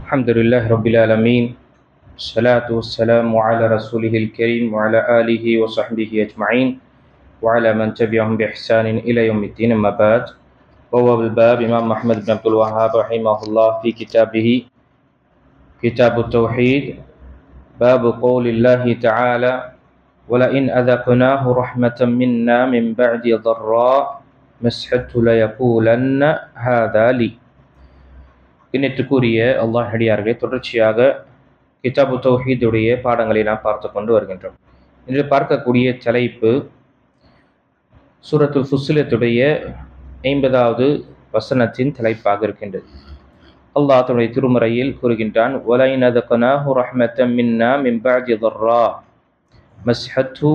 الحمد لله رب العالمين. الصلاة والسلام على رسوله الكريم وعلى آله وصحبه أجمعين وعلى من تبعهم بإحسان إلى يوم الدين. أما بعد، بواب الباب إمام محمد بن عبد الوهاب رحمه الله في كتابه كتاب التوحيد باب قول الله تعالى ولئن أذقناه رحمة منا من بعد ضراء مسحته ليقولن هذا لي. இன்னத்துக்குரிய அல்லாஹ் அடியார்களே, தொடர்ச்சியாக கிதாபு தௌஹீதுடைய பாடங்களை நாம் பார்த்து கொண்டு வருகின்றோம். இன்று பார்க்கக்கூடிய தலைப்பு சூரத்துல் ஃபுஸ்ஸிலத்துடைய 50வது வசனத்தின் தலைப்பாக இருக்கின்றது. அல்லாஹ் தன்னுடைய திருமறையில் கூறுகின்றான், வலைன் அதகனாஹு ரஹ்மத்தம் மின்னா மின் பஅதி ضرா மஸ்ஹத்து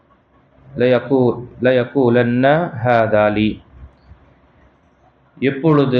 லயகூலன்ன ஹாதா லி. எப்பொழுது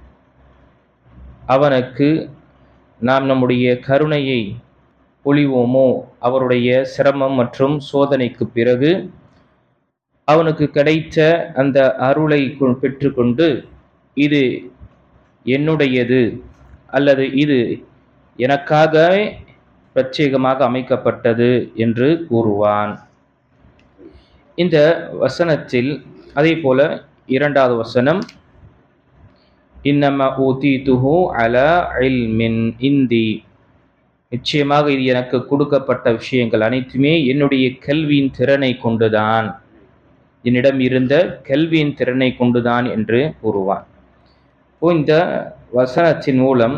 அவனுக்கு நாம் நம்முடைய கருணையை பொழிவோமோ, அவருடைய சிரமம் மற்றும் சோதனைக்கு பிறகு அவனுக்கு கிடைத்த அந்த அருளை பெற்றுக்கொண்டு இது என்னுடையது அல்லது இது எனக்காக பிரத்யேகமாக அமைக்கப்பட்டது என்று கூறுவான். இந்த வசனத்தில் அதே போல 2வது வசனம், இன்னமா ஊதீதுஹு அலா இல்மின் இந்தி, நிச்சயமாக இது எனக்கு கொடுக்கப்பட்ட விஷயங்கள் அனைத்துமே என்னுடைய கல்வியின் திறனை கொண்டுதான், என்னிடம் இருந்த கல்வியின் திறனை கொண்டுதான் என்று கூறுவான். இந்த வசனத்தின் மூலம்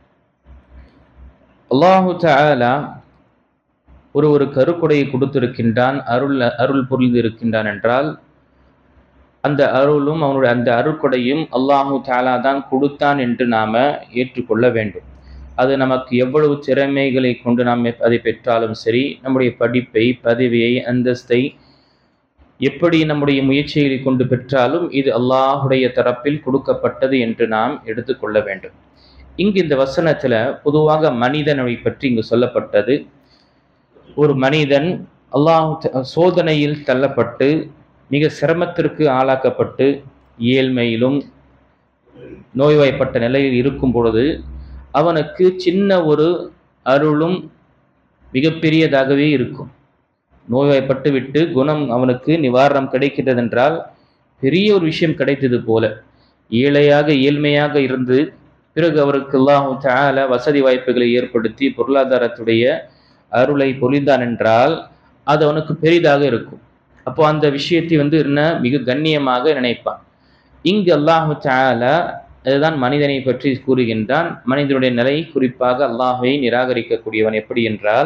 அல்லாஹு தஆலா ஒரு கருக்குடையை கொடுத்திருக்கின்றான், அருள் புரிந்திருக்கின்றான் என்றால் அந்த அருளும் அவனுடைய அந்த அருட்கொடையும் அல்லாஹு தஆலா தான் கொடுத்தான் என்று நாம ஏற்றுக்கொள்ள வேண்டும். அது நமக்கு எவ்வளவு திறமைகளை கொண்டு நாம் அதை பெற்றாலும் சரி, நம்முடைய படிப்பை, பதவியை, அந்தஸ்தை எப்படி நம்முடைய முயற்சிகளை கொண்டு பெற்றாலும் இது அல்லாஹுடைய தரப்பில் கொடுக்கப்பட்டது என்று நாம் எடுத்துக்கொள்ள வேண்டும். இங்கு இந்த வசனத்துல பொதுவாக மனிதனை பற்றி இங்கு சொல்லப்பட்டது. ஒரு மனிதன் சோதனையில் தள்ளப்பட்டு மிக சிரமத்திற்கு ஆளாக்கப்பட்டு ஏழ்மையிலும் நோய்வாய்ப்பட்ட நிலையில் இருக்கும் பொழுது அவனுக்கு சின்ன ஒரு அருளும் மிகப்பெரியதாகவே இருக்கும். நோய்வாய்ப்பட்டு விட்டு குணம் அவனுக்கு நிவாரணம் கிடைக்கிறது என்றால் பெரிய ஒரு விஷயம் கிடைத்தது போல. ஏழ்மையாக இருந்து பிறகு அவருக்கு அல்லாஹு தஆலா வசதி வாய்ப்புகளை ஏற்படுத்தி பொருளாதாரத்துடைய அருளை பொழிந்தான் என்றால் அது அவனுக்கு பெரிதாக இருக்கும். அப்போ அந்த விஷயத்தை என்ன மிக கண்ணியமாக நினைப்பான். இங்கு அல்லாஹு தஆலா அதுதான் மனிதனை பற்றி கூறுகின்றான். மனிதனுடைய நிலை குறிப்பாக அல்லாஹ்வை நிராகரிக்கக்கூடியவன் எப்படி என்றால்,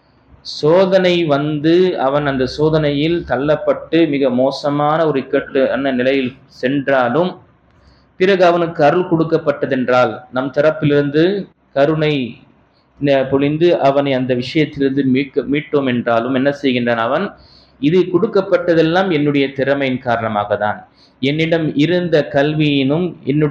சோதனை அவன் அந்த சோதனையில் தள்ளப்பட்டு மிக மோசமான ஒரு இக்கட்டு நிலையில் சென்றாலும் பிறகு அவனுக்கு அருள் கொடுக்கப்பட்டதென்றால் நம் தரப்பிலிருந்து கருணை பொழிந்து அவனை அந்த விஷயத்திலிருந்து மீட்டோம் என்றாலும் என்ன செய்கின்றான் அவன், இது கொடுக்கப்பட்டதெல்லாம் என்னுடைய திறமையின் காரணமாக தான், என்னிடம் இருந்த கல்வியினும்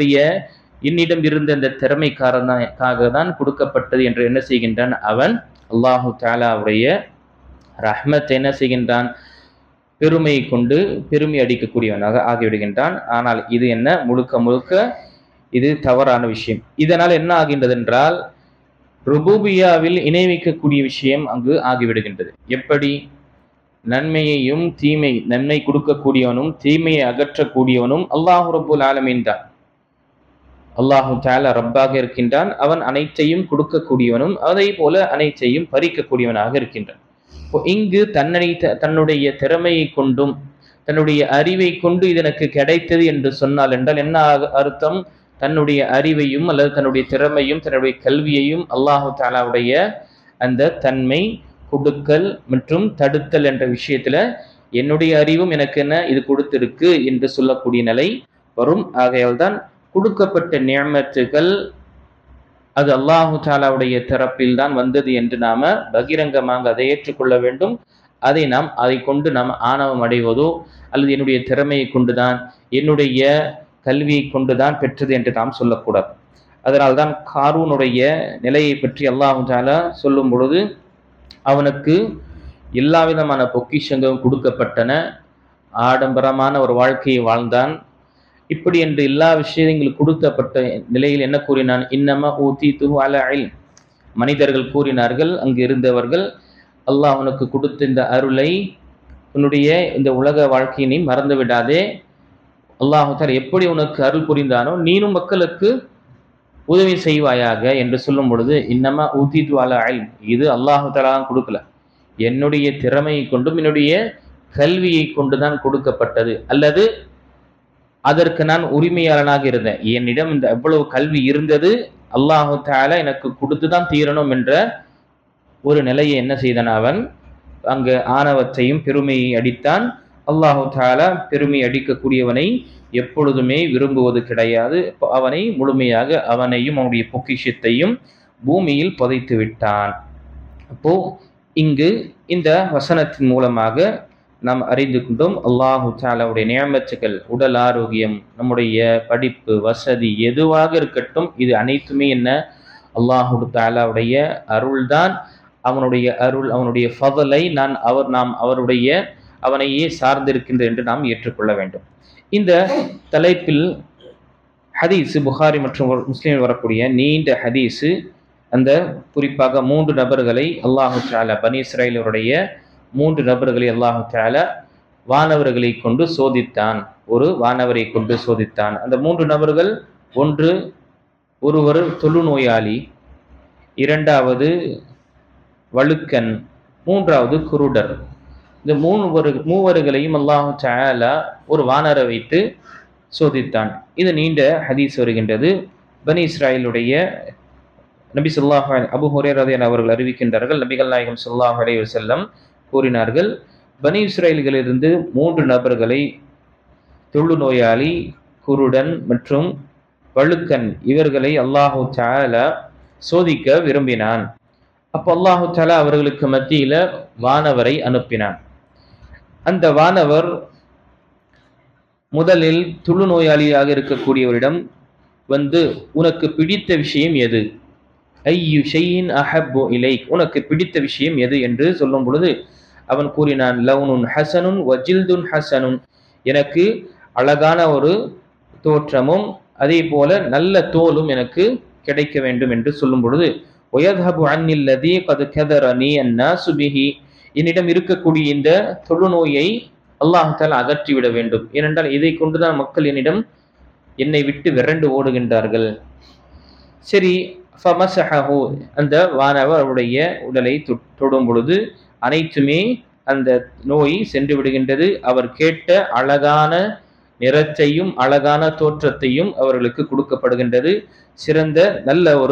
என்னிடம் இருந்த அந்த திறமை காரணமாக தான் கொடுக்கப்பட்டது என்று என்ன செய்கின்றான் அவன் அல்லாஹு தஆலாவுடைய ரஹ்மத்தை என்ன செய்கின்றான், பெருமையை கொண்டு பெருமை அடிக்கக்கூடியவனாக ஆகிவிடுகின்றான். ஆனால் இது முழுக்க இது தவறான விஷயம். இதனால் என்ன ஆகின்றது என்றால் ருபூபியாவில் இணை வைக்கக்கூடிய விஷயம் அங்கு ஆகிவிடுகின்றது. எப்படி நன்மையையும் நன்மை கொடுக்கக்கூடியவனும் தீமையை அகற்றக்கூடியவனும் அல்லாஹு ரப்புல் ஆலமீன் தான். அல்லாஹு தஆலா ரப்பாக இருக்கின்றான், அவன் அனைத்தையும் கொடுக்கக்கூடியவனும் அதே போல அனைத்தையும் பறிக்கக்கூடியவனாக இருக்கின்றான். இங்கு தன்னுடைய திறமையை கொண்டும் தன்னுடைய அறிவை கொண்டு இது எனக்கு கிடைத்தது என்று சொன்னால் என்றால் என்ன அர்த்தம், தன்னுடைய அறிவையும் அல்லது தன்னுடைய திறமையும் தன்னுடைய கல்வியையும் அல்லாஹு தஆலாவுடைய அந்த தன்மை கொடுக்கல் மற்றும் தடுத்தல் என்ற விஷயத்துல என்னுடைய அறிவும் எனக்கு இது கொடுத்திருக்கு என்று சொல்லக்கூடிய நிலை வரும். ஆகையால் தான் கொடுக்கப்பட்ட நிஅமத்துகள் அது அல்லாஹு தஆலாவுடைய தரப்பில் தான் வந்தது என்று நாம பகிரங்கமாக அதை ஏற்றுக்கொள்ள வேண்டும். அதை கொண்டு நாம் ஆணவம் அடைவதோ அல்லது என்னுடைய திறமையை கொண்டுதான் என்னுடைய கல்வியை கொண்டுதான் பெற்றது என்று நாம் சொல்லக்கூடாது. அதனால்தான் காரூனுடைய நிலையை பற்றி அல்லாஹு தஆலா சொல்லும் பொழுது அவனுக்கு எல்லா விதமான பொக்கிஷங்களும் கொடுக்கப்பட்டன, ஆடம்பரமான ஒரு வாழ்க்கையை வாழ்ந்தான், இப்படி என்று எல்லா விஷயங்களும் கொடுக்கப்பட்ட நிலையில் என்ன கூறினான்? இன்னமா ஊதீதுஹு அலா இல்ம். மனிதர்கள் கூறினார்கள், அங்கு இருந்தவர்கள், அல்லாஹ் உனக்கு கொடுத்த இந்த அருளை, உன்னுடைய இந்த உலக வாழ்க்கையினை மறந்து விடாதே. அல்லாஹ் தஆலா எப்படி உனக்கு அருள் புரிந்தானோ நீனும் மக்களுக்கு உதவி செய்வாயாக என்று சொல்லும் பொழுது, இன்னமா ஊதீது அலா இல்ம், இது அல்லாஹ் தஆலா கொடுக்கல, என்னுடைய திறமையை கொண்டும் என்னுடைய கல்வியை கொண்டுதான் கொடுக்கப்பட்டது, அல்லது அதற்கு நான் உரிமையாளனாக இருந்தேன், என்னிடம் இந்த எவ்வளவு கல்வி இருந்தது, அல்லாஹ் தஆலா எனக்கு கொடுத்துதான் தீரணும் என்ற ஒரு நிலையை என்ன செய்தான்? அவன் அங்கு ஆணவத்தையும் பெருமையை அடித்தான். அல்லாஹ் தஆலா பெருமை அடிக்கக்கூடியவனை எப்பொழுதுமே விரும்புவது கிடையாது. அவனை முழுமையாக, அவனையும் அவனுடைய பொக்கிஷத்தையும் பூமியில் புதைத்து விட்டான். அப்போ இங்கு இந்த வசனத்தின் மூலமாக நாம் அறிந்து கொண்டோம், அல்லாஹு தஆலாவுடைய நியமத்துகள், உடல் ஆரோக்கியம், நம்முடைய படிப்பு, வசதி எதுவாக இருக்கட்டும், இது அனைத்துமே என்ன? அல்லாஹு தஆலாவுடைய அருள்தான். அவனுடைய அருள், அவனுடைய ஃபضலை நாம் அவருடைய அவனையே சார்ந்திருக்கின்ற என்று நாம் ஏற்றுக்கொள்ள வேண்டும். இந்த தலைப்பில் ஹதீஸ், புகாரி மற்றும் முஸ்லிமில் வரக்கூடிய நீண்ட ஹதீஸ், அந்த குறிப்பாக 3 நபர்களை அல்லாஹு தஆலா, பனி இஸ்ராயேலுடைய 3 நபர்களை அல்லாஹு தஆலா வானவர்களை கொண்டு சோதித்தான். ஒரு வானவரை கொண்டு சோதித்தான். அந்த 3 நபர்கள், ஒருவர் தொழுநோயாளி, இரண்டாவது வழுக்கன், மூன்றாவது குருடர். இந்த மூவர்களையும் அல்லாஹு தஆலா ஒரு வானரை வைத்து சோதித்தான். இது நீண்ட ஹதீஸ் வருகின்றது. பனி இஸ்ராயேலுடைய நபி ஸல்லல்லாஹு அலைஹி அபூ ஹுரைரா ரலியல்லாஹு அவர்கள் அறிவிக்கின்றார்கள், நபிகள் நாயகம் ஸல்லல்லாஹு அலைஹி வஸல்லம் கூறினார்கள், பனி இஸ்ராயேல்களிலிருந்து 3 நபர்களை, தொழுநோயாளி, குருடன் மற்றும் வழுக்கன், இவர்களை அல்லாஹு தஆலா சோதிக்க விரும்பினான். அப்போ அல்லாஹு தஆலா அவர்களுக்கு மத்தியில வானவரை அனுப்பினான். அந்த வானவர் முதலில் தொழுநோயாளியாக இருக்கக்கூடியவரிடம் வந்து, உனக்கு பிடித்த விஷயம் எது? ஐயு ஷைஇன் அஹப்பு இலைக், உனக்கு பிடித்த விஷயம் எது என்று சொல்லும் பொழுது அவன் கூறினான், லவுனுன் ஹசனுன் வஜில்துன் ஹசனுன், எனக்கு அழகான ஒரு தோற்றமும் அதே போல நல்ல தோலும் எனக்கு கிடைக்க வேண்டும் என்று சொல்லும் பொழுது, வயத்ஹபு அன்னில் லதீ கத் கதரனி அன்னாசு பிஹி, என்னிடம் இருக்கக்கூடிய இந்த தொழுநோயை அல்லாஹ் தஆலா அகற்றிவிட வேண்டும். ஏனென்றால் இதை கொண்டுதான் மக்கள் என்னை விட்டு விரண்டு ஓடுகின்றார்கள். சரி, ஃபமஸஹஹு, அந்த வானவர் அவருடைய உடலை தொடும் பொழுது அனைத்துமே அந்த நோய் சென்று விடுகின்றது. அவர் கேட்ட அழகான நிறத்தையும் அழகான தோற்றத்தையும் அவர்களுக்கு கொடுக்கப்படுகின்றது. சிறந்த நல்ல ஒரு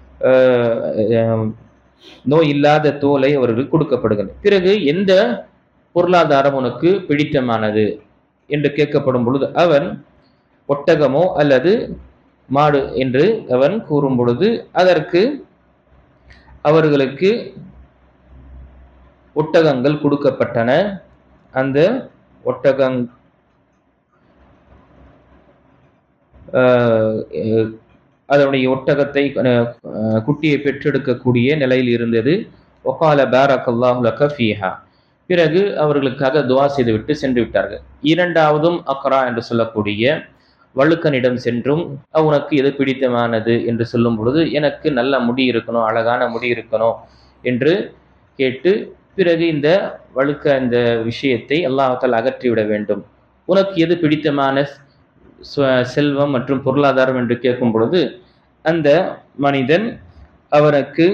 நோய் இல்லாத தோலை அவர்களுக்கு கொடுக்கப்படுகின்றது. பிறகு எந்த பொருளாதாரம் உனக்கு பிடித்தமானது என்று கேட்கப்படும் பொழுது அவன் ஒட்டகமோ அல்லது மாடு என்று அவன் கூறும் பொழுது அதற்கு அவர்களுக்கு ஒட்டகங்கள் கொடுக்கப்பட்டன. அந்த அதனுடைய ஒட்டகத்தை குட்டியை பெற்றெடுக்கக்கூடிய நிலையில் இருந்தது. ஒகால பாரக்கல்லாஹு லக ஃபீஹா, பிறகு அவர்களுக்காக துஆ செய்துவிட்டு சென்று விட்டார்கள். இரண்டாவதும் அக்ரா என்று சொல்லக்கூடிய வழுக்கனிடம் சென்றும், உனக்கு எது பிடித்தமானது என்று சொல்லும் பொழுது, எனக்கு நல்ல முடி இருக்கணும், அழகான முடி இருக்கணும் என்று கேட்டு, பிறகு இந்த இந்த விஷயத்தை அல்லாஹ் தஆலா அகற்றிவிட வேண்டும். உனக்கு எது பிடித்தமான செல்வம் மற்றும் பொருளாதாரம் என்று கேட்கும் பொழுது அந்த மனிதன் அவனுக்கு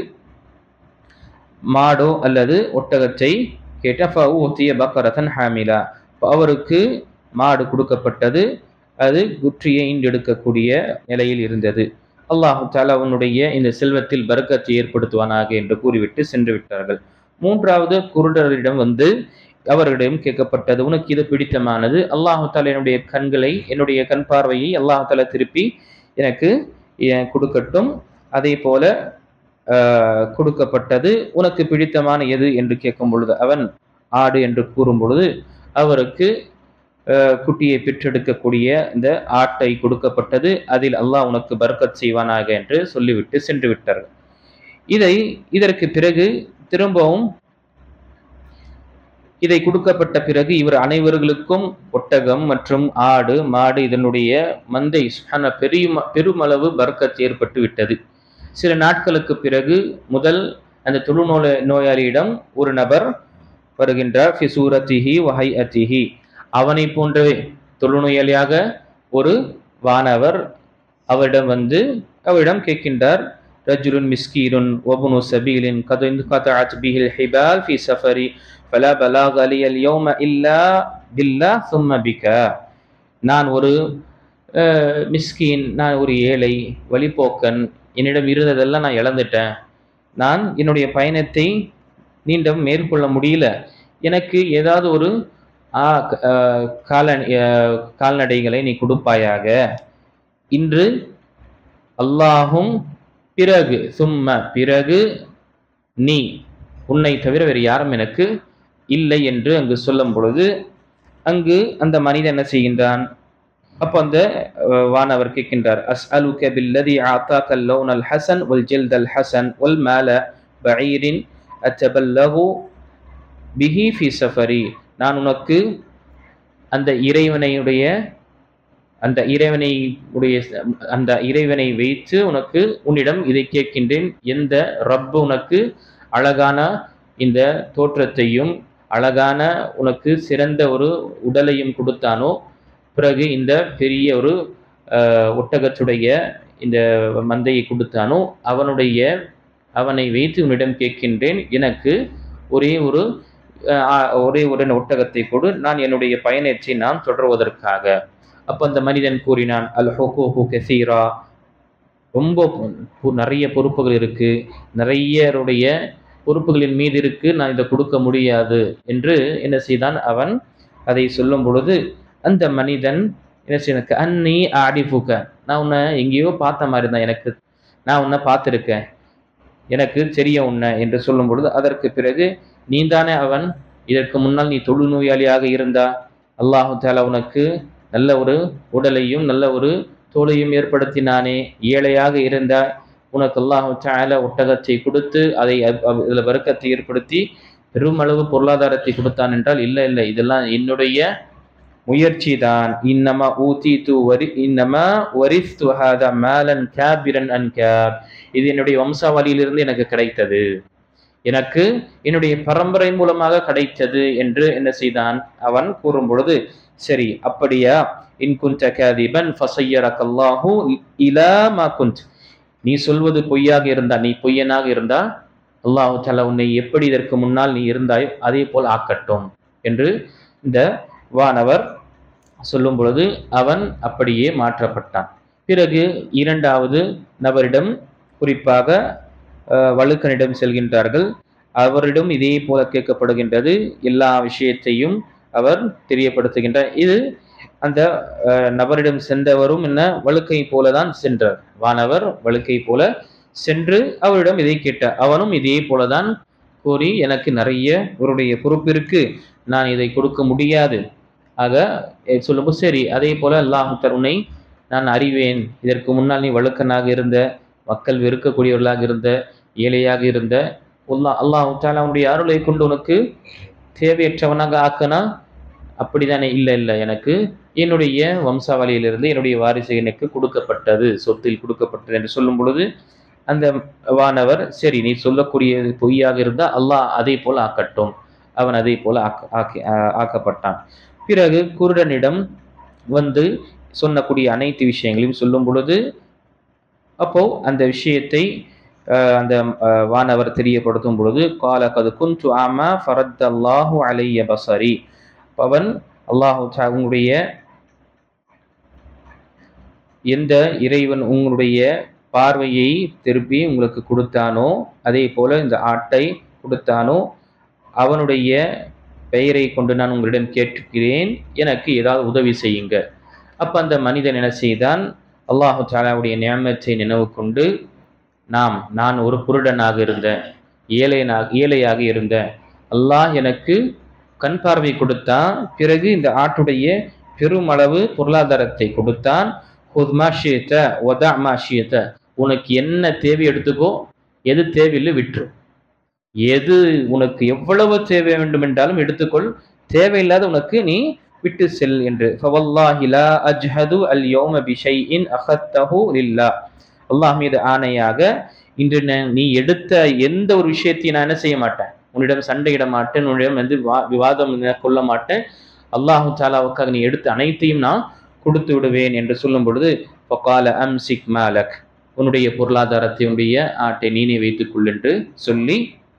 மாடோ அல்லது ஒட்டகத்தை கேட்ட, ஃபஊதிய பக்கரத்தன் ஹாமிலா, அவருக்கு மாடு கொடுக்கப்பட்டது, அது குற்றியை ஈண்டெடுக்கக்கூடிய நிலையில் இருந்தது. அல்லாஹு தஆலா அவனுடைய இந்த செல்வத்தில் பரக்கத்தை ஏற்படுத்துவானாக என்று கூறிவிட்டு சென்று விட்டார்கள். மூன்றாவது குருடரிடம் வந்து அவர்களிடம் கேட்கப்பட்டது, உனக்கு இது பிடித்தமானது, அல்லாஹு தஆலா என்னுடைய கண்களை, என்னுடைய கண் பார்வையை அல்லாஹு தஆலா திருப்பி எனக்கு கொடுக்கட்டும். அதே போல கொடுக்கப்பட்டது. உனக்கு பிடித்தமான எது என்று கேட்கும் பொழுது அவன் ஆடு என்று கூறும் பொழுது அவருக்கு குட்டியை பெற்றெடுக்கக்கூடிய இந்த ஆட்டை கொடுக்கப்பட்டது. அதில் அல்லாஹ் உனக்கு பரக்கத் செய்வானாக என்று சொல்லிவிட்டு சென்று விட்டார்கள். இதற்கு பிறகு திரும்பவும் இதை கொடுக்கப்பட்ட பிறகு இவர் அனைவர்களுக்கும் ஒட்டகம் மற்றும் ஆடு மாடு இதனுடைய மந்தை பெருமளவு பர்க்கத் ஏற்பட்டு விட்டது. சில நாட்களுக்கு பிறகு முதல் அந்த நோயாளியிடம் ஒரு நபர் வருகின்றார். ஃபிசூரத்திஹி வஹைஅத்திஹி, அவனை போன்றவே தொழுநோயாளியாக ஒரு வானவர் அவரிடம் கேட்கின்றார். ரஜுலுன் மிஸ்கீருன் வபுனு சபீலின் கதஅத் பிஹில் ஹிபால் ஃபி சஃபரி ஃபலா பலாக அலியல் யௌம இல்லா பில்லாஹ் சும்ம பிக. நான் ஒரு மிஸ்கீன், நான் ஒரு ஏழை வழிபோக்கன், என்னிடம் இருந்ததெல்லாம் நான் இழந்துட்டேன், நான் என்னுடைய பயணத்தை நீண்டம் மேற்கொள்ள முடியல, எனக்கு ஏதாவது ஒரு கால்நடைகளை நீ கொடுப்பாயாக. இன்று அல்லாஹும் பிறகு நீ, உன்னை தவிர வேறு யாரும் எனக்கு இல்லை என்று அங்கு சொல்லும் பொழுது அங்கு அந்த மனிதன் என்ன செய்கின்றான்? அப்போ அந்த வானவர் கேட்கின்றார். அஸ்அலுக பில்லதி ஆதாகல் லௌனல் ஹஸன் வல் ஜில்தல் ஹஸன் வல் மால பஈரின் அத்தபல்லகு பிஹி ஃபி சஃபரி. நான் உனக்கு அந்த இறைவனை வைத்து உனக்கு உன்னிடம் இதை கேட்கின்றேன். எந்த ரப்பு உனக்கு அழகான இந்த தோற்றத்தையும் அழகான உனக்கு சிறந்த ஒரு உடலையும் கொடுத்தானோ, பிறகு இந்த பெரிய ஒரு ஒட்டகத்துடைய இந்த மந்தையை கொடுத்தானோ, அவனை வைத்து உன்னிடம் கேட்கின்றேன், எனக்கு ஒரே ஒரு ஒட்டகத்தை கொடு, நான் என்னுடைய பயணத்தை நான் தொடர்வதற்காக. அப்போ அந்த மனிதன் கூறினான், அல் ஹுகூகு கஸீரா, ரொம்ப நிறைய பொறுப்புகள் இருக்கு, நிறையருடைய பொறுப்புகளின் மீது இருக்கு, நான் இதை கொடுக்க முடியாது என்று என்ன செய்தான்? அவன் அதை சொல்லும் பொழுது அந்த மனிதன் என்ன செய்ய, அன்னி ஆடிஃபுக, நான் உன்னை எங்கேயோ பார்த்த மாதிரி தான், நான் உன்னை பார்த்துருக்கேன், எனக்கு தெரிய உன்னை என்று சொல்லும் பொழுது அதற்கு பிறகு நீதானே அவன், இதற்கு முன்னால் நீ தொழுநோயாளியாக இருந்தா, அல்லாஹு தஆலா உனக்கு நல்ல ஒரு உடலையும் நல்ல ஒரு தோலையும் ஏற்படுத்தினானே, ஏழையாக இருந்தாய், உனக்கு அல்லாஹு தஆலா ஒட்டகத்தை கொடுத்து அதை இதில் பரக்கத்தை ஏற்படுத்தி பெருமளவு பொருளாதாரத்தை கொடுத்தான் என்றால், இல்லை இதெல்லாம் என்னுடைய முயற்சி தான். இன்னமா வரிஸ்து ஹாதா மாலன் காபிரன் அன் காப், இது என்னுடைய வம்சாவளியிலிருந்து எனக்கு கிடைத்தது, எனக்கு என்னுடைய பரம்பரை மூலமாக கிடைத்தது என்று என்ன செய்தான்? அவன் கூறும் பொழுது, சரி அப்படியா, இன் குன்த காதிபன் ஃபஸய்யரக்கல்லாஹு இலா மா குன்த், நீ சொல்வது பொய்யாக இருந்தா, நீ பொய்யனாக இருந்தா அல்லாஹு தஆலா உன்னை எப்படி இதற்கு முன்னால் நீ இருந்தாயோ அதே போல் ஆக்கட்டும் என்று இந்த வானவர் சொல்லும் பொழுது அவன் அப்படியே மாற்றப்பட்டான். பிறகு இரண்டாவது நபரிடம், குறிப்பாக வழுக்கனிடம் செல்கின்றார்கள். அவரிடம் இதே போல கேட்கப்படுகின்றது. எல்லா விஷயத்தையும் அவர் தெரியப்படுத்துகின்றார். இது அந்த நபரிடம் சென்றவரும் என்ன வழுக்கை போலதான் சென்றார். வானவர் வழுக்கை போல சென்று அவரிடம் இதை கேட்டார். அவனும் இதே போலதான் கூறி, எனக்கு நிறைய அவருடைய பொறுப்பு இருக்கு, நான் இதை கொடுக்க முடியாது. ஆக சொல்லும்போது, சரி அதே போல அல்லாஹ் தஆலா நான் அறிவேன், இதற்கு முன்னால் நீ வழுக்கனாக இருந்த, மக்கள் வெறுக்கக்கூடியவர்களாக இருந்த, ஏழையாக இருந்த, அல்லாஹ் தஆலா உன்னுடைய அருளை கொண்டு உனக்கு தேவையற்றவனாக ஆக்கனா, அப்படித்தானே? இல்லை, எனக்கு என்னுடைய வம்சாவளியிலிருந்து என்னுடைய வாரிசு எனக்கு கொடுக்கப்பட்டது, சொத்தில் கொடுக்கப்பட்டது என்று சொல்லும் பொழுது அந்த வானவர், சரி நீ சொல்லக்கூடியது பொய்யாக இருந்தால் அல்லாஹ் அதே போல் ஆக்கட்டும். அவன் அதே போல ஆக்கப்பட்டான். பிறகு குருடனிடம் சொல்லக்கூடிய அனைத்து விஷயங்களையும் சொல்லும் பொழுது அப்போ அந்த விஷயத்தை அந்த வானவர் தெரியப்படுத்தும் பொழுது, கால கது குன்து ஆமா ஃபரத்தல்லாஹு அலைய பஸரி, அவன் அல்லாஹு தஆலா உங்களுடைய எந்த இறைவன் உங்களுடைய பார்வையை திருப்பி உங்களுக்கு கொடுத்தானோ, அதே போல இந்த ஆட்டை கொடுத்தானோ, அவனுடைய பெயரை கொண்டு நான் உங்களிடம் கேட்கிறேன், எனக்கு ஏதாவது உதவி செய்யுங்க. அப்ப அந்த மனிதன் என்ன செய்தான்? அல்லாஹு தஆலாவுடைய நியமத்தை நினைவு கொண்டு, நான் ஒரு குருடனாக இருந்தேன், ஏழையாக இருந்தேன், அல்லாஹ் எனக்கு கண் பார்வை கொடுத்தான், பிறகு இந்த ஆட்டுடைய பெருமளவு பொருளாதாரத்தை கொடுத்தான். உனக்கு என்ன தேவை எடுத்துக்கோ, எது தேவையில்லை விட்டுரு. எது உனக்கு எவ்வளவு தேவை வேண்டும் என்றாலும் எடுத்துக்கொள், தேவையில்லாத உனக்கு நீ விட்டு செல் என்று. ஃபவல்லாஹி லா அஜ்ஹது அல் யௌம பிஷைஇன் அகத்தஹு லில்லாஹ். அல்லாஹ் மீது ஆணையாக, இன்று நீ எடுத்த எந்த ஒரு விஷயத்தையும் நான் என்ன செய்ய மாட்டேன், உன்னிடம் சண்டையிட மாட்டேன், உன்னிடம் விவாதம் கொள்ள மாட்டேன். அல்லாஹு தாலாவுக்காக நீ எடுத்த அனைத்தையும் நான் கொடுத்து விடுவேன் என்று சொல்லும் பொழுது, ஃபகால அம்சிக் மாலக், உன்னுடைய பொருளாதாரத்தை, உன்னுடைய ஆட்டை நீனே வைத்துக் கொள் என்று சொல்லி,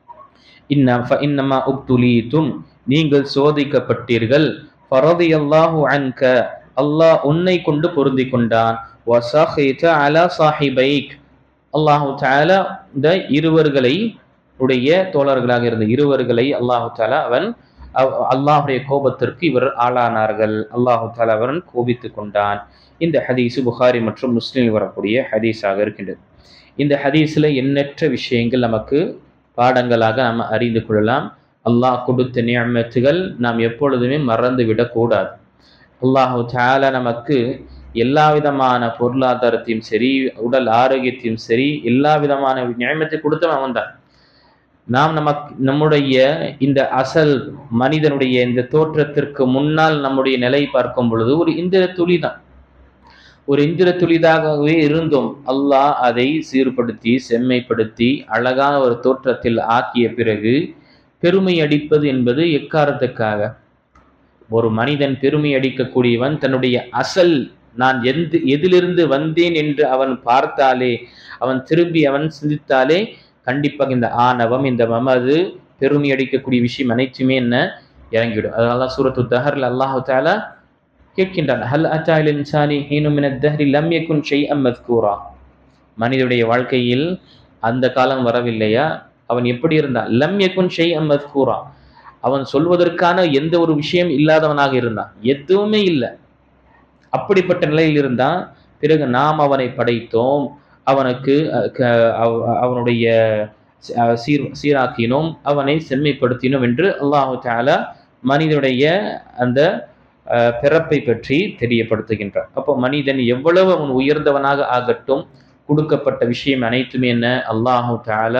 இன்னமா உப்துலீதும், நீங்கள் சோதிக்கப்பட்டீர்கள், ஃபரதியல்லாஹு அன்க, அல்லாஹ் உன்னை கொண்டு பொருந்தி கொண்டான், வஸஹித அலா சாஹிபைக், அல்லாஹு தஆலா இந்த இருவர்களை உடைய தோழர்களாக இருந்த இருவர்களை அல்லாஹு தஆலா அவன் அல்லாஹுடைய கோபத்திற்கு இவர் ஆளானார்கள், அல்லாஹு தஆலா அவன் கோபித்துக் கொண்டான். இந்த ஹதீஸ் புகாரி மற்றும் முஸ்லிமில் வரக்கூடிய ஹதீஸாக இருக்கின்றது. இந்த ஹதீஸில் எண்ணற்ற விஷயங்கள் நமக்கு பாடங்களாக நாம் அறிந்து கொள்ளலாம். அல்லாஹ் கொடுத்த நிஅமத்துகள் நாம் எப்பொழுதுமே மறந்து விடக்கூடாது. அல்லாஹு தஆலா நமக்கு எல்லா விதமான பொருளாதாரத்தையும் சரி, உடல் ஆரோக்கியத்தையும் சரி, எல்லா விதமான நியமத்தை கொடுத்தவன் அவன் தான். நாம் நம்முடைய இந்த அசல் மனிதனுடைய இந்த தோற்றத்திற்கு முன்னால் நம்முடைய நிலை பார்க்கும் பொழுது ஒரு இந்திர துளி தான், ஒரு இந்திர துளிதாகவே இருந்தோம். அல்லாஹ் அதை சீர்படுத்தி செம்மைப்படுத்தி அழகான ஒரு தோற்றத்தில் ஆக்கிய பிறகு பெருமை அடிப்பது என்பது எக்காரணத்துக்காக? ஒரு மனிதன் பெருமை அடிக்கக்கூடியவன் தன்னுடைய அசல் நான் எதிலிருந்து வந்தேன் என்று அவன் பார்த்தாலே, அவன் திரும்பி அவன் சிந்தித்தாலே கண்டிப்பாக இந்த ஆணவம், இந்த மமது, பெருமை அடிக்கக்கூடிய விஷயம் அனைத்துமே என்ன இறங்கிவிடும். அதனால சூரத்து தஹர்ல அல்லாஹு தஆலா கேட்கின்றான், ஹல் அத்தா இல் இன்சானி ஹீனும் மினத் தஹ்ரி லம் யகுன் ஷைஅம் மذ்கூரா, மனிதனுடைய வாழ்க்கையில் அந்த காலம் வரவில்லையா, அவன் எப்படி இருந்தான்? லம் யகுன் ஷைஅம் மذ்கூரா, அவன் சொல்வதற்கான எந்த ஒரு விஷயம் இல்லாதவனாக இருந்தான், எதுவுமே இல்லை. அப்படிப்பட்ட நிலையில் இருந்தான். பிறகு நாம் அவனை படைத்தோம், அவனுக்கு அவனுடைய சீராக்கினோம், அவனை செம்மைப்படுத்தினோம் என்று அல்லாஹு தஆலா மனிதனுடைய அந்த பிறப்பை பற்றி தெரியப்படுத்துகின்றார். அப்போ மனிதன் எவ்வளவு அவன் உயர்ந்தவனாக ஆகட்டும், கொடுக்கப்பட்ட விஷயம் அனைத்துமே என்ன, அல்லாஹு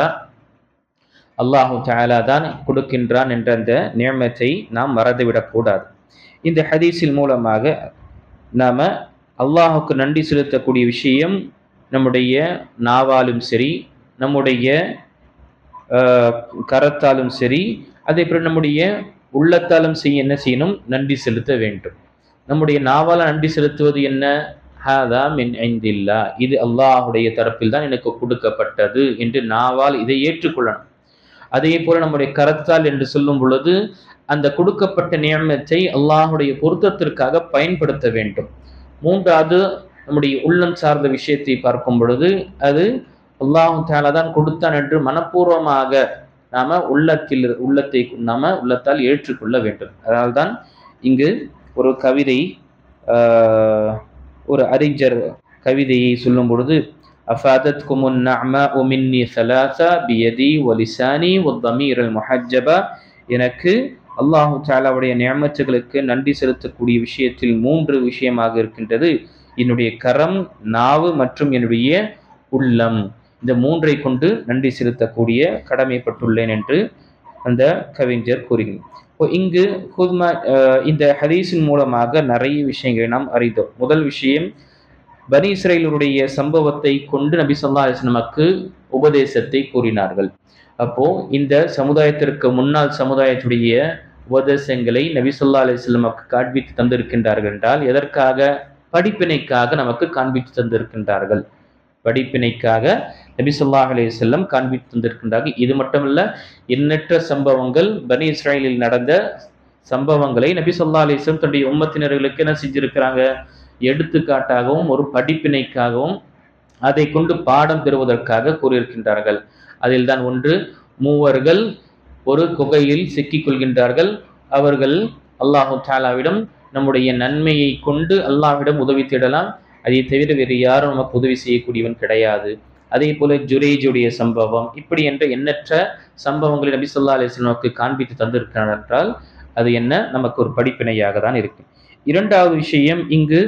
தஆலா தான் கொடுக்கின்றான் என்ற அந்த நியமத்தை நாம் மறந்துவிடக்கூடாது. இந்த ஹதீஸின் மூலமாக நாம் அல்லாஹுக்கு நன்றி செலுத்தக்கூடிய விஷயம் நம்முடைய நாவாலும் சரி, நம்முடைய கரத்தாலும் சரி, அதே போல் நம்முடைய உள்ளத்தாலும் என்ன செய்யணும், நன்றி செலுத்த வேண்டும். நம்முடைய நாவால் நன்றி செலுத்துவது என்ன, ஹாதா மின் இந்தில்லாஹ், இது அல்லாஹுடைய தரப்பில் தான் எனக்கு கொடுக்கப்பட்டது என்று நாவால் இதை ஏற்றுக்கொள்ளணும். அதே போல நம்முடைய கரத்தால் என்று சொல்லும் பொழுது அந்த கொடுக்கப்பட்ட நியமத்தை அல்லாஹுடைய பொருத்தத்திற்காக பயன்படுத்த வேண்டும். மூன்றாவது, நம்முடைய உள்ளம் சார்ந்த விஷயத்தை பார்க்கும் பொழுது அது அல்லாஹு தஆலா தான் கொடுத்தான் என்று மனப்பூர்வமாக நாம உள்ளத்தால் ஏற்றுக்கொள்ள வேண்டும். அதனால்தான் இங்கு ஒரு கவிதை, ஒரு அறிஞர் கவிதையை சொல்லும் பொழுது, அஃபாதத்குமுன் நஅமாஉ மின்னி ஸலாஸா பியதி வலிசானி வத்தமீரல் முஹஜ்ஜபா, எனக்கு அல்லாஹு தஆலாவுடைய நியமத்துகளுக்கு நன்றி செலுத்தக்கூடிய விஷயத்தில் 3 விஷயமாக இருக்கின்றது, என்னுடைய கரம், நாவு மற்றும் என்னுடைய உள்ளம். இந்த 3ஐ கொண்டு நன்றி செலுத்தக்கூடிய கடமைப்பட்டுள்ளேன் என்று அந்த கவிஞர் கூறுகிறார். இங்கு இந்த ஹதீஸின் மூலமாக நிறைய விஷயங்களை நாம் அறிந்தோம். முதல் விஷயம், பனி இஸ்ரவேலுடைய சம்பவத்தை கொண்டு நபி ஸல்லல்லாஹு அலைஹி வஸல்லம் நமக்கு உபதேசத்தை கூறினார்கள். அப்போ இந்த சமுதாயத்திற்கு முன்னாள் சமுதாயத்துடைய உபதேசங்களை நபி ஸல்லல்லாஹு அலைஹி வஸல்லம் நமக்கு காண்பித்து தந்திருக்கின்றார்கள் என்றால் எதற்காக? படிப்பினைக்காக நமக்கு காண்பித்து தந்திருக்கின்றார்கள். படிப்பினைக்காக நபி ஸல்லல்லாஹு அலைஹி வஸல்லம் காண்பித்து தந்திருக்கின்றார்கள். இது மட்டுமல்ல, எண்ணற்ற சம்பவங்கள், பனி இஸ்ரவேலில் நடந்த சம்பவங்களை நபி ஸல்லல்லாஹு அலைஹி வஸல்லம் தன்னுடைய உம்மத்தினர்களுக்கு என்ன செஞ்சிருக்கிறாங்க, எடுத்துக்காட்டாகவும் ஒரு படிப்பினைக்காகவும் அதை கொண்டு பாடம் பெறுவதற்காக கூறியிருக்கின்றார்கள். அதில் தான் ஒன்று, மூவர்கள் ஒரு குகையில் சிக்கிக் கொள்கின்றார்கள். அவர்கள் அல்லாஹு தஆலாவிடம் நம்முடைய நன்மையை கொண்டு அல்லாஹ்விடம் உதவி தேடலாம், அதை தவிர வேறு யாரும் நமக்கு உதவி செய்யக்கூடியவன் கிடையாது. அதே போல ஜுரேஜுடைய சம்பவம், இப்படி என்ற எண்ணற்ற சம்பவங்களை நபி ஸல்லல்லாஹு அலைஹி வஸல்லம் நமக்கு காண்பித்து தந்திருக்கிறார் என்றால் அது என்ன, நமக்கு ஒரு படிப்பினையாக தான் இருக்கு. இரண்டாவது விஷயம், இங்கு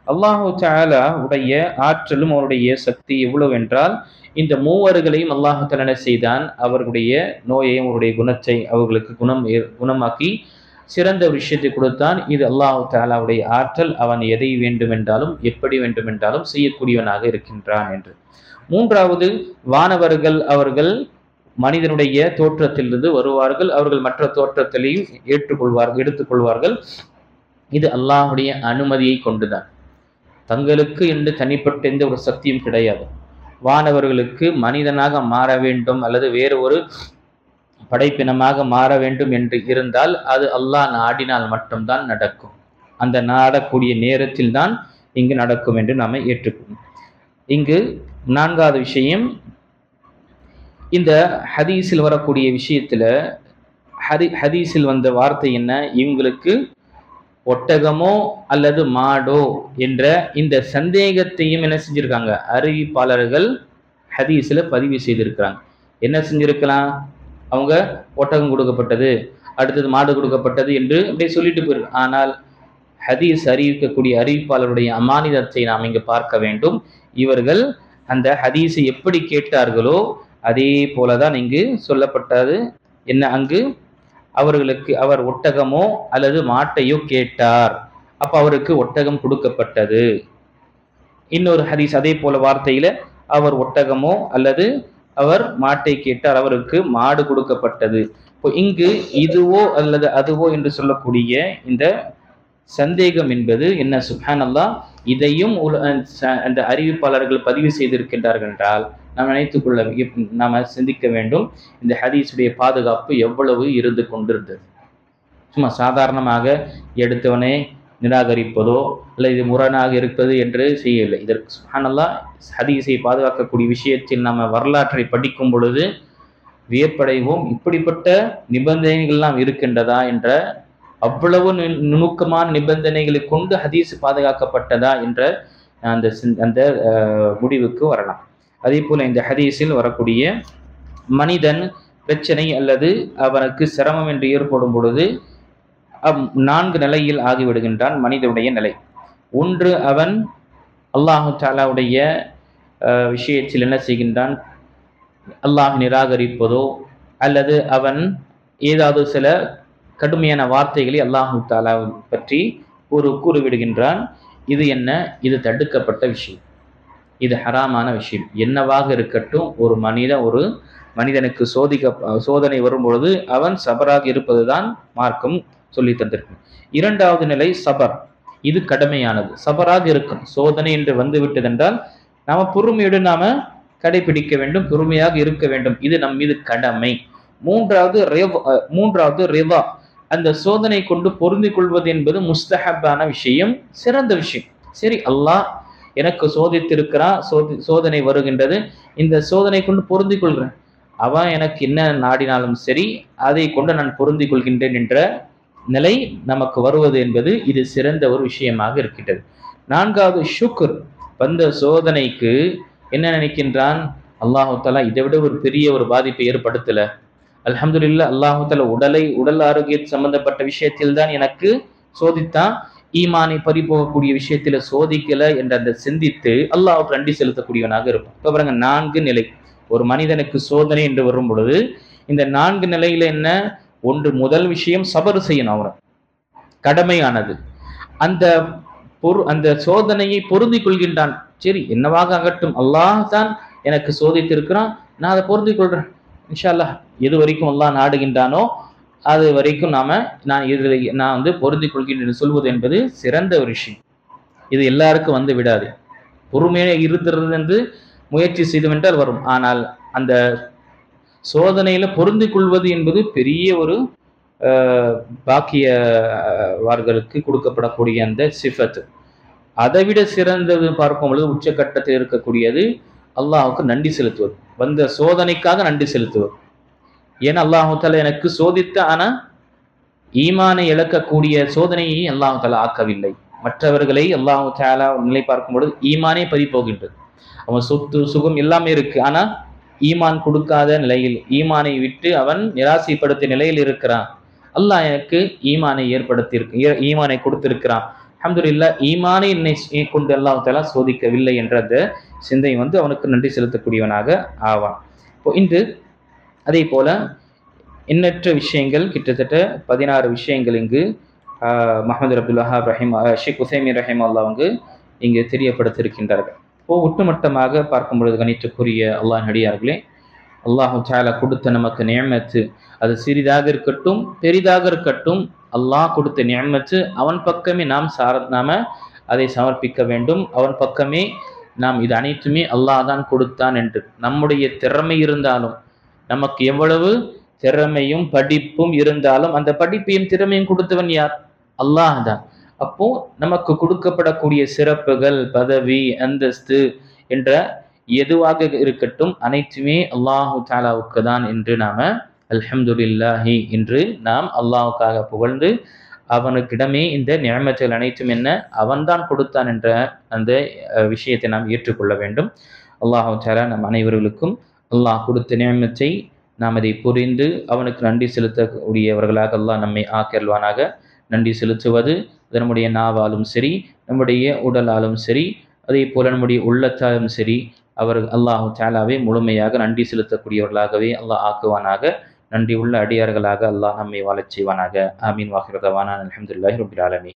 அல்லாஹு தஆலா உடைய ஆற்றலும் அவருடைய சக்தி எவ்வளவு என்றால், இந்த மூவர்களையும் அல்லாஹு தஆலா என்ன செய்தான், அவர்களுடைய நோயை அவருடைய குணத்தை அவர்களுக்கு குணமாக்கி சிறந்த ஒரு விஷயத்தை கொடுத்தான். இது அல்லாஹு தஆலாவுடைய ஆற்றல். அவன் எதை வேண்டுமென்றாலும் எப்படி வேண்டுமென்றாலும் செய்யக்கூடியவனாக இருக்கின்றான் என்று. மூன்றாவது, வானவர்கள் அவர்கள் மனிதனுடைய தோற்றத்திலிருந்து வருவார்கள். அவர்கள் மற்ற தோற்றத்திலையும் எடுத்துக்கொள்வார்கள். இது அல்லாஹுடைய அனுமதியை கொண்டுதான். தங்களுக்கு என்று தனிப்பட்ட எந்த ஒரு சக்தியும் கிடையாது. வானவர்களுக்கு மனிதனாக மாற வேண்டும் அல்லது வேறு ஒரு படைப்பினமாக மாற வேண்டும் என்று இருந்தால் அது அல்லாஹ் நாடினால் மட்டும்தான் நடக்கும். அந்த நாடக்கூடிய நேரத்தில் தான் இங்கு நடக்கும் என்று நாம் ஏற்றுக்கொள்ளும். இங்கு நான்காவது விஷயம், இந்த ஹதீஸில் வரக்கூடிய விஷயத்துல ஹதீஸில் வந்த வார்த்தை என்ன, இவங்களுக்கு ஒட்டகமோ அல்லது மாடோ என்ற இந்த சந்தேகத்தையும் என்ன செஞ்சிருக்காங்க, அறிவிப்பாளர்கள் ஹதீஸில் பதிவு செய்திருக்கிறாங்க. என்ன செஞ்சிருக்கலாம், அவங்க ஒட்டகம் கொடுக்கப்பட்டது, அடுத்தது மாடு கொடுக்கப்பட்டது என்று அப்படியே சொல்லிட்டு போயிருக்கு. ஆனால் ஹதீஸ் அறிவிக்கக்கூடிய அறிவிப்பாளருடைய அமானிதத்தை நாம் இங்கு பார்க்க வேண்டும். இவர்கள் அந்த ஹதீஸை எப்படி கேட்டார்களோ அதே போலதான் இங்கு சொல்லப்பட்டது. என்ன, அங்கு அவர்களுக்கு அவர் ஒட்டகமோ அல்லது மாட்டையோ கேட்டார், அப்ப அவருக்கு ஒட்டகம் கொடுக்கப்பட்டது. இன்னொரு ஹதீஸ் அதே போல வார்த்தையில அவர் ஒட்டகமோ அல்லது அவர் மாட்டை கேட்டார், அவருக்கு மாடு கொடுக்கப்பட்டது. இப்போ இங்கு இதுவோ அல்லது அதுவோ என்று சொல்லக்கூடிய இந்த சந்தேகம் என்பது என்ன, சுப்ஹானல்லாஹ், இதையும் அந்த அறிவிப்பாளர்கள் பதிவு செய்திருக்கின்றார்கள் என்றால் நாம் நினைத்துக்கொள்ள, நாம சிந்திக்க வேண்டும், இந்த ஹதீஸுடைய பாதுகாப்பு எவ்வளவு இருந்து கொண்டிருந்தது. சும்மா சாதாரணமாக எடுத்தவனே நிராகரிப்பதோ அல்லது இது முரணாக இருப்பது என்று செய்யவில்லை. இதற்கு சுப்ஹானல்லாஹ் ஹதீஸை பாதுகாக்கக்கூடிய விஷயத்தில் நாம் வரலாற்றை படிக்கும் பொழுது வியப்படைவோம். இப்படிப்பட்ட நிபந்தனைகள்லாம் இருக்கின்றதா என்ற, அவ்வளவு நுணுக்கமான நிபந்தனைகளை கொண்டு ஹதீஸ் பாதுகாக்கப்பட்டதா என்ற அந்த முடிவுக்கு வரலாம். அதே போல இந்த ஹதீஸில் வரக்கூடிய மனிதன் பிரச்சனை அல்லது அவனுக்கு சிரமம் என்று ஏற்படும் பொழுது 4 நிலையில் ஆகிவிடுகின்றான் மனிதனுடைய நிலை. ஒன்று, அவன் அல்லாஹு தஆலாவுடைய விஷயத்தில் என்ன செய்கின்றான், அல்லாஹ் நிராகரிப்பதோ அல்லது அவன் ஏதாவது சில கடுமையான வார்த்தைகளை அல்லாஹு தஆலா பற்றி கூறிவிடுகின்றான். இது என்ன, இது தடுக்கப்பட்ட விஷயம், இது ஹராமான விஷயம். என்னவாக இருக்கட்டும், ஒரு மனிதனுக்கு சோதனை வரும்பொழுது அவன் சபராக இருப்பதுதான் மார்க்கம் சொல்லி தந்திருக்கும். இரண்டாவது நிலை சபர், இது கடமையானது, சபராக இருக்கும். சோதனை என்று வந்து விட்டதென்றால் நாம பொறுமையோடு நாம கடைபிடிக்க வேண்டும், பொறுமையாக இருக்க வேண்டும், இது நம் மீது கடமை. மூன்றாவது ரிதா, அந்த சோதனை கொண்டு பொருந்தி கொள்வது என்பது முஸ்தஹப்பான விஷயம், சிறந்த விஷயம். சரி, அல்லாஹ் எனக்கு சோதித்திருக்கிறான், சோதனை வருகின்றது, இந்த சோதனை கொண்டு பொருந்தி கொள்கிறேன், அவன் எனக்கு என்ன நாடினாலும் சரி அதை கொண்டு நான் பொருந்தி கொள்கின்றேன் என்ற நிலை நமக்கு வருவது என்பது இது சிறந்த ஒரு விஷயமாக இருக்கின்றது. நான்காவது ஷுக்ர், வந்த சோதனைக்கு என்ன நினைக்கின்றான், அல்லாஹு தஆலா இதை விட ஒரு பெரிய ஒரு பாதிப்பை ஏற்படுத்தல, அல்ஹம்துலில்லாஹ், அல்லாஹு தஆலா உடல் ஆரோக்கிய சம்பந்தப்பட்ட விஷயத்தில் தான் எனக்கு சோதித்தான், ஈமானை பறிபோகக்கூடிய விஷயத்துல சோதிக்கல என்ற அந்த சிந்தித்து அல்லாஹ்வுக்கு நன்றி செலுத்தக்கூடியவனாக இருப்பான். இப்போ பாருங்க, 4 நிலை ஒரு மனிதனுக்கு சோதனை என்று வரும் பொழுது இந்த 4 நிலையில என்ன, ஒன்று, முதல் விஷயம் சபர் செய்யணும், அவரை கடமையானது. அந்த சோதனையை பொருந்தி கொள்கின்றான். சரி, என்னவாக ஆகட்டும், அல்லாஹ் தான் எனக்கு சோதித்திருக்கிறான், நான் அதை பொருந்தி கொள்றேன், இன்ஷா அல்லாஹ் எது வரைக்கும் அல்லாஹ் நாடுகின்றானோ அது வரைக்கும் நான் பொருந்தி கொள்கின்றேன் சொல்வது என்பது சிறந்த ஒரு விஷயம். இது எல்லாருக்கும் வந்து விடாது. பொறுமையாக இருந்துறது என்று முயற்சி செய்துவென்றால் வரும். ஆனால் அந்த சோதனையில பொருந்தி கொள்வது என்பது பெரிய ஒரு பாக்கியவார்களுக்கு கொடுக்கப்படக்கூடிய அந்த சிஃபத். அதைவிட சிறந்தது பார்க்கும் பொழுது உச்சக்கட்டத்தில் இருக்கக்கூடியது அல்லாஹுக்கு நன்றி செலுத்துவது, வந்த சோதனைக்காக நன்றி செலுத்துவது. ஏன்னா அல்லாஹு தஆலா எனக்கு சோதித்த, ஆனா ஈமானை இழக்கக்கூடிய சோதனையை அல்லாஹு தஆலா ஆக்கவில்லை. மற்றவர்களை அல்லாஹு தஆலா நிலை பார்க்கும் பொழுது ஈமானே பறிபோகின்றது. அவன் சொத்து சுகம் எல்லாமே இருக்கு, ஆனா ஈமான் கொடுக்காத நிலையில், ஈமானை விட்டு அவன் நிராசைப்படுத்திய நிலையில் இருக்கிறான். அல்லாஹ் எனக்கு ஈமானை கொடுத்திருக்கிறான். அல்ஹம்துலில்லாஹ் ஈமானை என்னை கொண்டு அல்லாஹ் தஆலா சோதிக்கவில்லை என்ற அந்த சிந்தை அவனுக்கு நன்றி செலுத்தக்கூடியவனாக ஆவான். இப்போ இன்று அதே போல எண்ணற்ற விஷயங்கள், கிட்டத்தட்ட 16 விஷயங்கள் இங்கு முஹம்மது அப்துல் வஹாப் ஷேக் உசைமீன் ரஹிமஹுல்லாஹ் இங்கு தெரியப்படுத்தியிருக்கின்றார்கள். இப்போ ஒட்டுமொத்தமாக பார்க்கும் பொழுது கணித்துக்குரிய அல்லாஹ் அடியார்களே, அல்லாஹு தஆலா கொடுத்த நமக்கு நிஅமத்து, அது சிறிதாக இருக்கட்டும் பெரிதாக இருக்கட்டும், அல்லாஹ் கொடுத்த நிஅமத்து அவன் பக்கமே நாம அதை சமர்ப்பிக்க வேண்டும். அவன் பக்கமே நாம் இது அனைத்துமே அல்லாஹ் தான் கொடுத்தான் என்று. நம்முடைய திறமை இருந்தாலும், நமக்கு எவ்வளவு திறமையும் படிப்பும் இருந்தாலும், அந்த படிப்பையும் திறமையும் கொடுத்தவன் யார்? அல்லாஹ் தான். அப்போ நமக்கு கொடுக்கப்படக்கூடிய சிறப்புகள், பதவி, அந்தஸ்து என்ற எதுவாக இருக்கட்டும் அனைத்துமே அல்லாஹு தஆலாவுக்கு தான் என்று நாம அல்ஹம்துலில்லாஹி என்று நாம் அல்லாஹ்வுக்காக புகழ்ந்து, அவனுக்கிடமே இந்த நிஅமத்துகள் அனைத்தும் என்ன அவன்தான் கொடுத்தான் என்ற அந்த விஷயத்தை நாம் ஏற்றுக்கொள்ள வேண்டும். அல்லாஹு தஆலா நம் அனைவர்களுக்கும் அல்லாஹ் கொடுத்த நிஅமத்தை நாம் அதை புரிந்து அவனுக்கு நன்றி செலுத்தக்கூடியவர்களாக அல்லாஹ் நம்மை ஆக்கியல்வானாக. நன்றி செலுத்துவது நம்முடைய நாவாலும் சரி, நம்முடைய உடலாலும் சரி, அதே போல நம்முடைய உள்ளத்தாலும் சரி, அல்லாஹு தஆலாவை முழுமையாக நன்றி செலுத்தக்கூடியவர்களாகவே அல்லாஹ் ஆக்குவானாக. நன்றி உள்ள அடியார்களாக அல்லாஹ் நம்மை வாழச் செய்வானாக. ஆமீன். வாஹிரு தஅவானா அல்ஹம்துலில்லாஹி ரப்பில் ஆலமீன்.